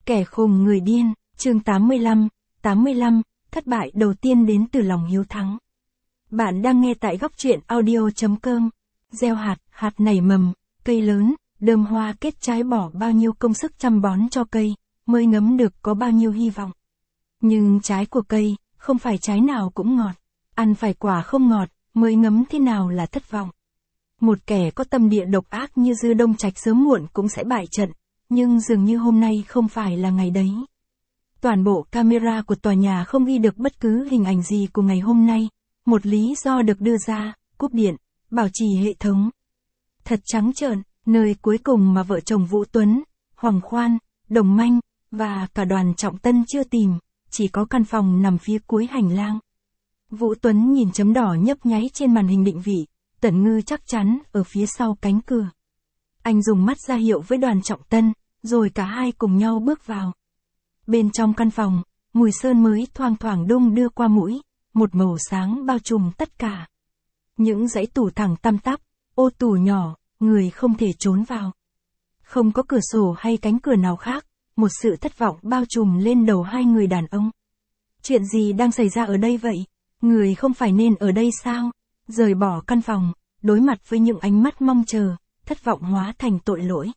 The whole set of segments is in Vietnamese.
Kẻ khùng người điên, chương 85, thất bại đầu tiên đến từ lòng hiếu thắng. Bạn đang nghe tại góc truyện audio.com. Gieo hạt nảy mầm, cây lớn, đơm hoa kết trái, bỏ bao nhiêu công sức chăm bón cho cây, mới ngấm được có bao nhiêu hy vọng. Nhưng trái của cây, không phải trái nào cũng ngọt, ăn phải quả không ngọt, mới ngấm thế nào là thất vọng. Một kẻ có tâm địa độc ác như Dư Đông Trạch sớm muộn cũng sẽ bại trận, nhưng dường như hôm nay không phải là ngày đấy. Toàn bộ camera của tòa nhà không ghi được bất cứ hình ảnh gì của ngày hôm nay, một lý do được đưa ra, cúp điện, bảo trì hệ thống. Thật trắng trợn, nơi cuối cùng mà vợ chồng Vũ Tuấn, Hoàng Khoan, Đồng Manh, và cả đoàn Trọng Tân chưa tìm, chỉ có căn phòng nằm phía cuối hành lang. Vũ Tuấn nhìn chấm đỏ nhấp nháy trên màn hình định vị, Tẩn Ngư chắc chắn ở phía sau cánh cửa. Anh dùng mắt ra hiệu với đoàn Trọng Tân, rồi cả hai cùng nhau bước vào. Bên trong căn phòng, mùi sơn mới thoang thoảng đung đưa qua mũi, một màu sáng bao trùm tất cả. Những dãy tủ thẳng tăm tắp, ô tủ nhỏ, người không thể trốn vào. Không có cửa sổ hay cánh cửa nào khác, một sự thất vọng bao trùm lên đầu hai người đàn ông. Chuyện gì đang xảy ra ở đây vậy? Người không phải nên ở đây sao? Rời bỏ căn phòng, đối mặt với những ánh mắt mong chờ, thất vọng hóa thành tội lỗi.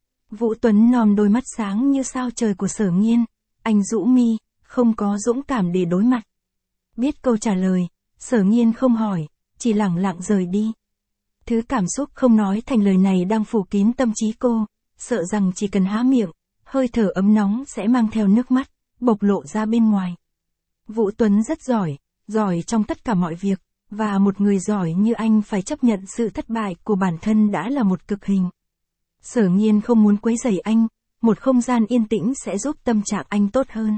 Vũ Tuấn nòm đôi mắt sáng như sao trời của Sở Nghiên, anh rũ mi, không có dũng cảm để đối mặt. Biết câu trả lời, Sở Nghiên không hỏi, chỉ lẳng lặng rời đi. Thứ cảm xúc không nói thành lời này đang phủ kín tâm trí cô, sợ rằng chỉ cần há miệng, hơi thở ấm nóng sẽ mang theo nước mắt, bộc lộ ra bên ngoài. Vũ Tuấn rất giỏi trong tất cả mọi việc, và một người giỏi như anh phải chấp nhận sự thất bại của bản thân đã là một cực hình. Sở Nghiên không muốn quấy rầy anh, một không gian yên tĩnh sẽ giúp tâm trạng anh tốt hơn.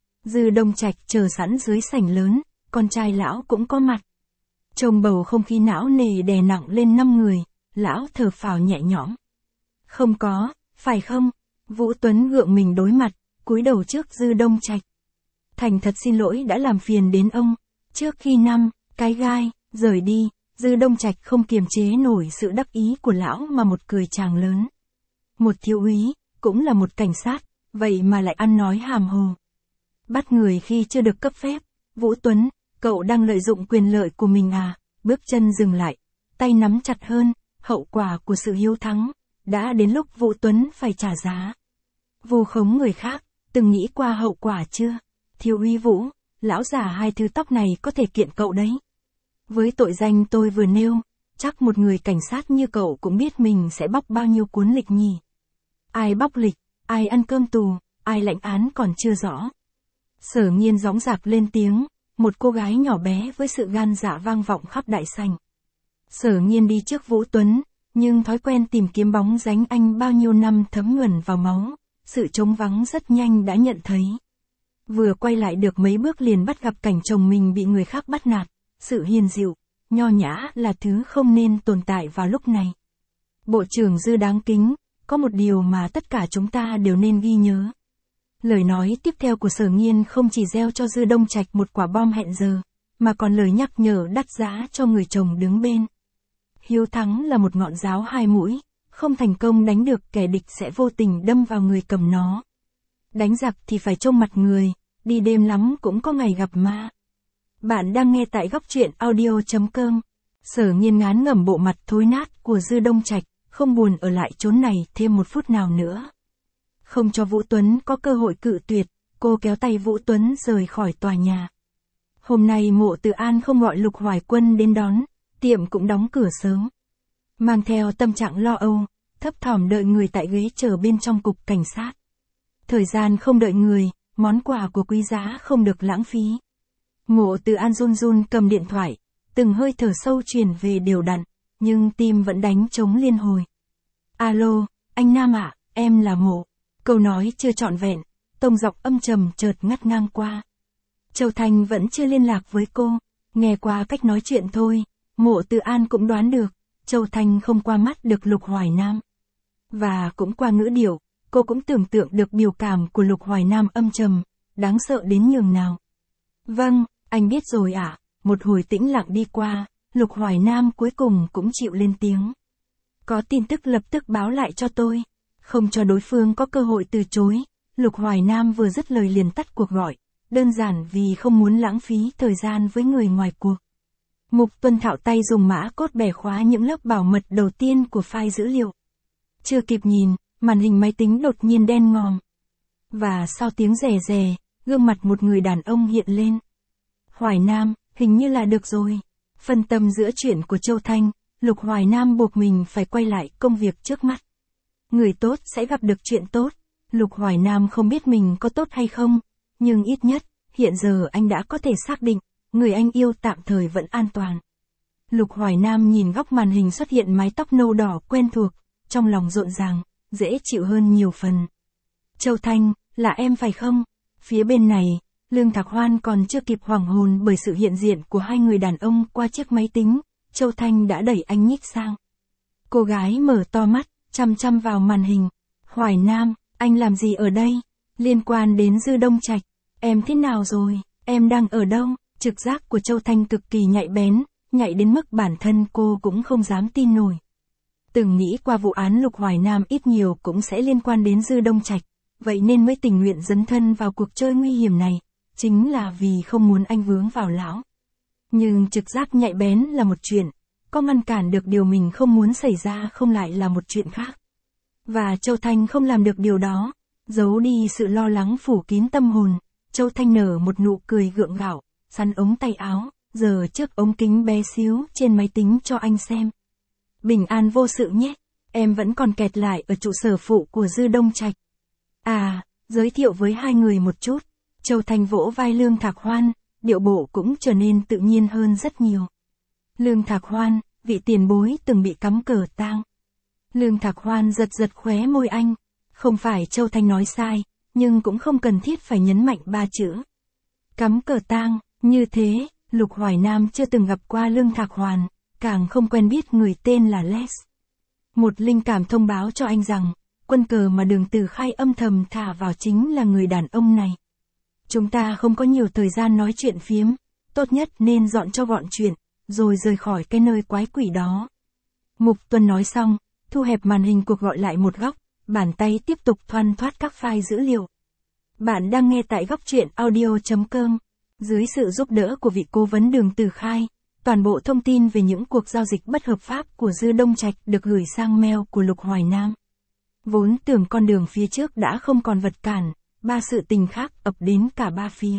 Dư Đông Trạch chờ sẵn dưới sảnh lớn, con trai lão cũng có mặt. Trông bầu không khí não nề đè nặng lên 5 người, lão thở phào nhẹ nhõm. Không có, phải không? Vũ Tuấn gượng mình đối mặt, cúi đầu trước Dư Đông Trạch. Thành thật xin lỗi đã làm phiền đến ông. Trước khi cái gai rời đi, Dư Đông Trạch không kiềm chế nổi sự đắc ý của lão mà một cười tràng lớn. Một thiếu úy, cũng là một cảnh sát, vậy mà lại ăn nói hàm hồ. Bắt người khi chưa được cấp phép. Vũ Tuấn, cậu đang lợi dụng quyền lợi của mình à? Bước chân dừng lại, tay nắm chặt hơn, hậu quả của sự hiếu thắng. Đã đến lúc Vũ Tuấn phải trả giá. Vu khống người khác, từng nghĩ qua hậu quả chưa? Thiếu úy Vũ, lão già hai thứ tóc này có thể kiện cậu đấy. Với tội danh tôi vừa nêu, chắc một người cảnh sát như cậu cũng biết mình sẽ bóc bao nhiêu cuốn lịch nhỉ. Ai bóc lịch, ai ăn cơm tù, ai lãnh án còn chưa rõ. Sở Nghiên dõng dạc lên tiếng, một cô gái nhỏ bé với sự gan dạ vang vọng khắp đại sảnh. Sở Nghiên đi trước Vũ Tuấn, nhưng thói quen tìm kiếm bóng dáng anh bao nhiêu năm thấm nhuần vào máu, sự trống vắng rất nhanh đã nhận thấy. Vừa quay lại được mấy bước liền bắt gặp cảnh chồng mình bị người khác bắt nạt, sự hiền dịu, nho nhã là thứ không nên tồn tại vào lúc này. Bộ trưởng Dư đáng kính, có một điều mà tất cả chúng ta đều nên ghi nhớ. Lời nói tiếp theo của Sở Nghiên không chỉ gieo cho Dư Đông Trạch một quả bom hẹn giờ, mà còn lời nhắc nhở đắt giá cho người chồng đứng bên. Hiếu thắng là một ngọn giáo hai mũi, không thành công đánh được kẻ địch sẽ vô tình đâm vào người cầm nó. Đánh giặc thì phải trông mặt người, đi đêm lắm cũng có ngày gặp ma. Bạn đang nghe tại góc truyện audio.com. Sở Nghiên ngán ngẩm bộ mặt thối nát của Dư Đông Trạch, không buồn ở lại chốn này thêm một phút nào nữa. Không cho Vũ Tuấn có cơ hội cự tuyệt, cô kéo tay Vũ Tuấn rời khỏi tòa nhà. Hôm nay Mộ Từ An không gọi Lục Hoài Quân đến đón, tiệm cũng đóng cửa sớm. Mang theo tâm trạng lo âu, thấp thỏm đợi người tại ghế chờ bên trong cục cảnh sát. Thời gian không đợi người, món quà của quý giá không được lãng phí. Mộ Từ An run run cầm điện thoại, từng hơi thở sâu truyền về đều đặn, nhưng tim vẫn đánh trống liên hồi. Alo, anh Nam ạ, em là Mộ. Câu nói chưa trọn vẹn, tông giọng âm trầm chợt ngắt ngang qua. Châu Thanh vẫn chưa liên lạc với cô, nghe qua cách nói chuyện thôi, Mộ Từ An cũng đoán được, Châu Thanh không qua mắt được Lục Hoài Nam. Và cũng qua ngữ điệu, cô cũng tưởng tượng được biểu cảm của Lục Hoài Nam âm trầm, đáng sợ đến nhường nào. Vâng, anh biết rồi ạ. Một hồi tĩnh lặng đi qua, Lục Hoài Nam cuối cùng cũng chịu lên tiếng. Có tin tức lập tức báo lại cho tôi. Không cho đối phương có cơ hội từ chối, Lục Hoài Nam vừa dứt lời liền tắt cuộc gọi, đơn giản vì không muốn lãng phí thời gian với người ngoài cuộc. Mục Tuân thạo tay dùng mã code bẻ khóa những lớp bảo mật đầu tiên của file dữ liệu. Chưa kịp nhìn, màn hình máy tính đột nhiên đen ngòm. Và sau tiếng rè rè, gương mặt một người đàn ông hiện lên. Hoài Nam, hình như là được rồi. Phân tâm giữa chuyện của Châu Thanh, Lục Hoài Nam buộc mình phải quay lại công việc trước mắt. Người tốt sẽ gặp được chuyện tốt. Lục Hoài Nam không biết mình có tốt hay không, nhưng ít nhất, hiện giờ anh đã có thể xác định, người anh yêu tạm thời vẫn an toàn. Lục Hoài Nam nhìn góc màn hình xuất hiện mái tóc nâu đỏ quen thuộc, trong lòng rộn ràng, dễ chịu hơn nhiều phần. Châu Thanh, là em phải không? Phía bên này, Lương Thạc Hoan còn chưa kịp hoảng hồn bởi sự hiện diện của hai người đàn ông qua chiếc máy tính, Châu Thanh đã đẩy anh nhích sang. Cô gái mở to mắt, chăm chăm vào màn hình. Hoài Nam, anh làm gì ở đây? Liên quan đến Dư Đông Trạch, em thế nào rồi? Em đang ở đâu? Trực giác của Châu Thanh cực kỳ nhạy bén, nhạy đến mức bản thân cô cũng không dám tin nổi. Từng nghĩ qua vụ án Lục Hoài Nam ít nhiều cũng sẽ liên quan đến Dư Đông Trạch, vậy nên mới tình nguyện dấn thân vào cuộc chơi nguy hiểm này, chính là vì không muốn anh vướng vào lão. Nhưng trực giác nhạy bén là một chuyện, có ngăn cản được điều mình không muốn xảy ra không lại là một chuyện khác. Và Châu Thanh không làm được điều đó, giấu đi sự lo lắng phủ kín tâm hồn, Châu Thanh nở một nụ cười gượng gạo, sắn ống tay áo, giờ trước ống kính bé xíu trên máy tính cho anh xem. Bình an vô sự nhé, em vẫn còn kẹt lại ở trụ sở phụ của Dư Đông Trạch. À, giới thiệu với hai người một chút. Châu Thanh vỗ vai Lương Thạc Hoan, điệu bộ cũng trở nên tự nhiên hơn rất nhiều. Lương Thạc Hoan, vị tiền bối từng bị cắm cờ tang. Lương Thạc Hoan giật giật khóe môi anh. Không phải Châu Thanh nói sai, nhưng cũng không cần thiết phải nhấn mạnh ba chữ. Cắm cờ tang, như thế, Lục Hoài Nam chưa từng gặp qua Lương Thạc Hoan, càng không quen biết người tên là Les. Một linh cảm thông báo cho anh rằng, quân cờ mà Đường Từ Khai âm thầm thả vào chính là người đàn ông này. Chúng ta không có nhiều thời gian nói chuyện phiếm, tốt nhất nên dọn cho gọn chuyện, rồi rời khỏi cái nơi quái quỷ đó. Mục Tuân nói xong, thu hẹp màn hình cuộc gọi lại một góc, bàn tay tiếp tục thoăn thoắt các file dữ liệu. Bạn đang nghe tại góc truyện audio.com. Dưới sự giúp đỡ của vị cố vấn Đường Từ Khai, toàn bộ thông tin về những cuộc giao dịch bất hợp pháp của Dư Đông Trạch được gửi sang mail của Lục Hoài Nam. Vốn tưởng con đường phía trước đã không còn vật cản, ba sự tình khác ập đến cả ba phía.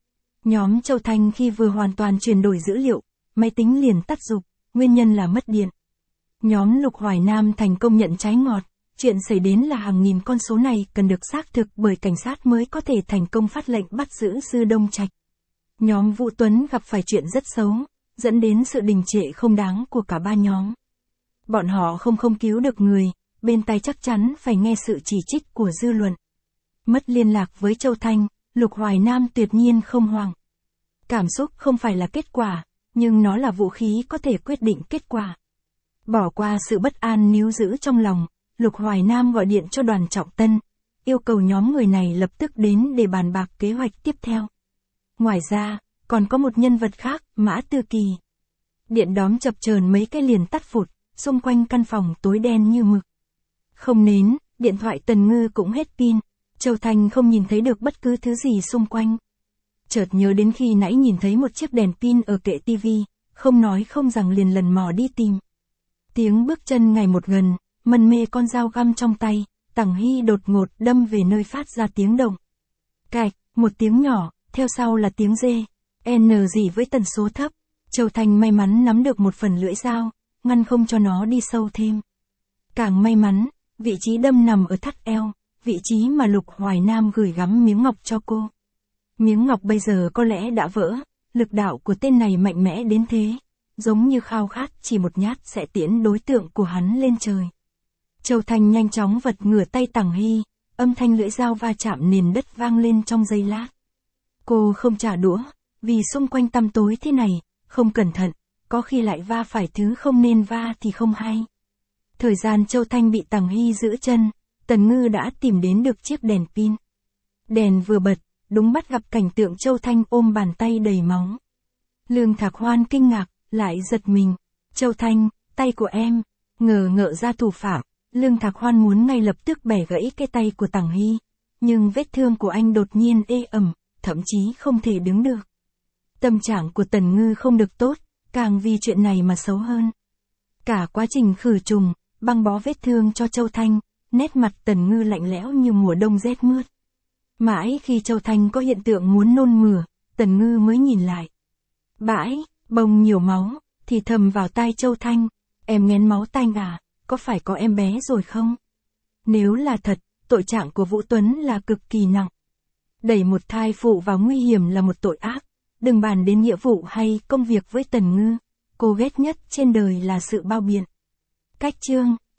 Nhóm Châu Thanh khi vừa hoàn toàn chuyển đổi dữ liệu, máy tính liền tắt rụp, nguyên nhân là mất điện. Nhóm Lục Hoài Nam thành công nhận trái ngọt, chuyện xảy đến là hàng nghìn con số này cần được xác thực bởi cảnh sát mới có thể thành công phát lệnh bắt giữ Dư Đông Trạch. Nhóm Vũ Tuấn gặp phải chuyện rất xấu, dẫn đến sự đình trệ không đáng của cả ba nhóm. Bọn họ không cứu được người, bên tai chắc chắn phải nghe sự chỉ trích của dư luận. Mất liên lạc với Châu Thanh, Lục Hoài Nam tuyệt nhiên không hoảng. Cảm xúc không phải là kết quả, nhưng nó là vũ khí có thể quyết định kết quả. Bỏ qua sự bất an níu giữ trong lòng, Lục Hoài Nam gọi điện cho Đoàn Trọng Tân, yêu cầu nhóm người này lập tức đến để bàn bạc kế hoạch tiếp theo. Ngoài ra, còn có một nhân vật khác, Mã Tư Kỳ. Điện đóm chập chờn mấy cái liền tắt phụt, xung quanh căn phòng tối đen như mực. Không nến, điện thoại Tần Ngư cũng hết pin, Châu Thanh không nhìn thấy được bất cứ thứ gì xung quanh. Chợt nhớ đến khi nãy nhìn thấy một chiếc đèn pin ở kệ tivi, không nói không rằng liền lần mò đi tìm. Tiếng bước chân ngày một gần, mân mê con dao găm trong tay, Tằng Hy đột ngột đâm về nơi phát ra tiếng động. Cạch, một tiếng nhỏ, theo sau là tiếng rê, n gì với tần số thấp. Châu Thanh may mắn nắm được một phần lưỡi dao, ngăn không cho nó đi sâu thêm. Càng may mắn, vị trí đâm nằm ở thắt eo, vị trí mà Lục Hoài Nam gửi gắm miếng ngọc cho cô. Miếng ngọc bây giờ có lẽ đã vỡ, lực đạo của tên này mạnh mẽ đến thế, giống như khao khát chỉ một nhát sẽ tiễn đối tượng của hắn lên trời. Châu Thanh nhanh chóng vật ngửa tay Tằng Hy, âm thanh lưỡi dao va chạm nền đất vang lên trong giây lát. Cô không trả đũa, vì xung quanh tăm tối thế này, không cẩn thận, có khi lại va phải thứ không nên va thì không hay. Thời gian Châu Thanh bị Tằng Hy giữ chân, Tần Ngư đã tìm đến được chiếc đèn pin. Đèn vừa bật, đúng bắt gặp cảnh tượng Châu Thanh ôm bàn tay đầy máu. Lương Thạc Hoan kinh ngạc, lại giật mình. Châu Thanh, tay của em, ngờ ngợ ra thủ phạm. Lương Thạc Hoan muốn ngay lập tức bẻ gãy cái tay của Tằng Hy, Nhưng vết thương của anh đột nhiên ê ẩm, thậm chí không thể đứng được. Tâm trạng của Tần Ngư không được tốt, càng vì chuyện này mà xấu hơn. Cả quá trình khử trùng, băng bó vết thương cho Châu Thanh, nét mặt Tần Ngư lạnh lẽo như mùa đông rét mướt. Mãi khi Châu Thanh có hiện tượng muốn nôn mửa, Tần Ngư mới nhìn lại. Bãi, bông nhiều máu, thì thầm vào tai Châu Thanh, em nghén máu tanh à, có phải có em bé rồi không? Nếu là thật, tội trạng của Vũ Tuấn là cực kỳ nặng. Đẩy một thai phụ vào nguy hiểm là một tội ác, đừng bàn đến nghĩa vụ hay công việc với Tần Ngư, cô ghét nhất trên đời là sự bao biện. Cách chương